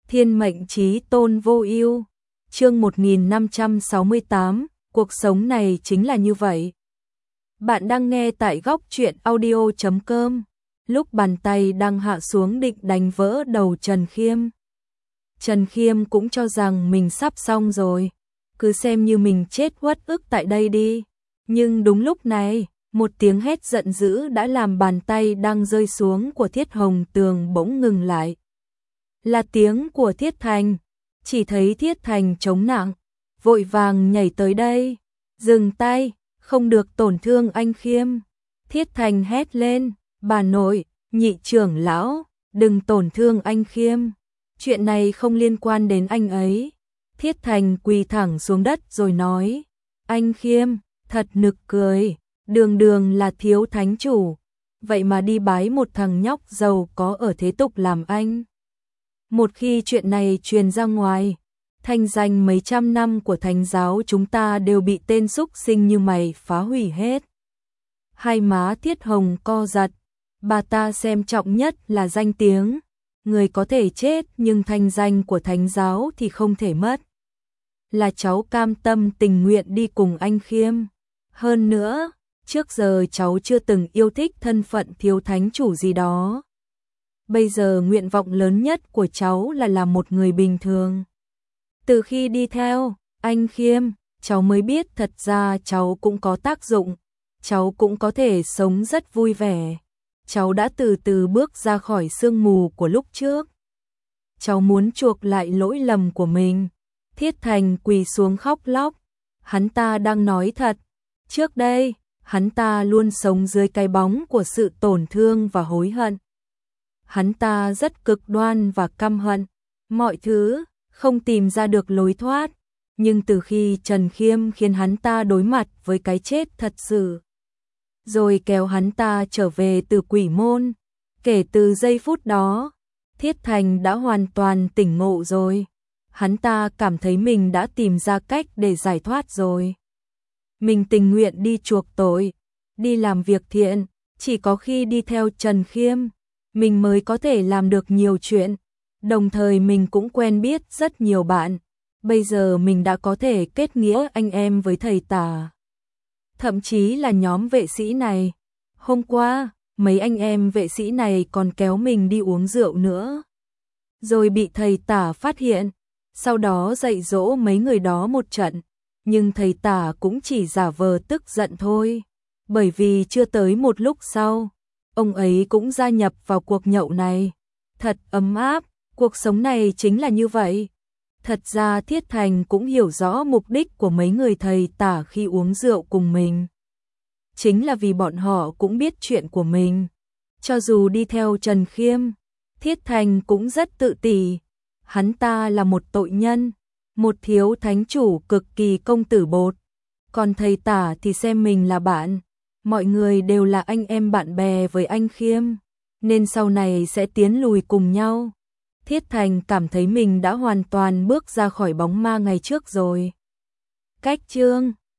Thiên mệnh chí tôn vô ưu. Chương 1568, cuộc sống này chính là như vậy. Bạn đang nghe tại góc truyện audio.com. Lúc bàn tay đang hạ xuống định đánh vỡ đầu Trần Khiêm. Trần Khiêm cũng cho rằng mình sắp xong rồi, cứ xem như mình chết uất ức tại đây đi. Nhưng đúng lúc này, một tiếng hét giận dữ đã làm bàn tay đang rơi xuống của Thiết Hồng Tường bỗng ngừng lại. Là tiếng của Thiết Thành, chỉ thấy Thiết Thành chống nặng, vội vàng nhảy tới đây. Dừng tay, không được tổn thương anh Khiêm. Thiết Thành hét lên, bà nội, nhị trưởng lão, đừng tổn thương anh Khiêm. Chuyện này không liên quan đến anh ấy. Thiết Thành quỳ thẳng xuống đất rồi nói, anh Khiêm, thật nực cười, đường đường là thiếu thánh chủ, vậy mà đi bái một thằng nhóc giàu có ở thế tục làm anh. Một khi chuyện này truyền ra ngoài, thanh danh mấy trăm năm của thánh giáo chúng ta đều bị tên súc sinh như mày phá hủy hết. Hai má Thiết Hồng co giật, bà ta xem trọng nhất là danh tiếng, người có thể chết nhưng thanh danh của thánh giáo thì không thể mất. Là cháu cam tâm tình nguyện đi cùng anh Khiêm. Hơn nữa, trước giờ cháu chưa từng yêu thích thân phận thiếu thánh chủ gì đó. Bây giờ nguyện vọng lớn nhất của cháu là làm một người bình thường. Từ khi đi theo anh Khiêm, cháu mới biết thật ra cháu cũng có tác dụng, cháu cũng có thể sống rất vui vẻ. Cháu đã từ từ bước ra khỏi sương mù của lúc trước. Cháu muốn chuộc lại lỗi lầm của mình. Thiết Thành quỳ xuống khóc lóc. Hắn ta đang nói thật. Trước đây, hắn ta luôn sống dưới cái bóng của sự tổn thương và hối hận. Hắn ta rất cực đoan và căm hận mọi thứ, không tìm ra được lối thoát. Nhưng từ khi Trần Khiêm khiến hắn ta đối mặt với cái chết thật sự, rồi kéo hắn ta trở về từ quỷ môn, kể từ giây phút đó, Thiết Thành đã hoàn toàn tỉnh ngộ rồi. Hắn ta cảm thấy mình đã tìm ra cách để giải thoát rồi. Mình tình nguyện đi chuộc tội, đi làm việc thiện, chỉ có khi đi theo Trần Khiêm, mình mới có thể làm được nhiều chuyện. Đồng thời mình cũng quen biết rất nhiều bạn. Bây giờ mình đã có thể kết nghĩa anh em với thầy Tả. Thậm chí là nhóm vệ sĩ này. Hôm qua, mấy anh em vệ sĩ này còn kéo mình đi uống rượu nữa. Rồi bị thầy Tả phát hiện. Sau đó dạy dỗ mấy người đó một trận. Nhưng thầy Tả cũng chỉ giả vờ tức giận thôi. Bởi vì chưa tới một lúc sau, ông ấy cũng gia nhập vào cuộc nhậu này. Thật ấm áp, cuộc sống này chính là như vậy. Thật ra Thiết Thành cũng hiểu rõ mục đích của mấy người thầy Tả khi uống rượu cùng mình. Chính là vì bọn họ cũng biết chuyện của mình. Cho dù đi theo Trần Khiêm, Thiết Thành cũng rất tự tỷ. Hắn ta là một tội nhân, một thiếu thánh chủ cực kỳ công tử bột. Còn thầy Tả thì xem mình là bạn. Mọi người đều là anh em bạn bè với anh Khiêm, nên sau này sẽ tiến lùi cùng nhau. Thiết Thành cảm thấy mình đã hoàn toàn bước ra khỏi bóng ma ngày trước rồi. Cách chương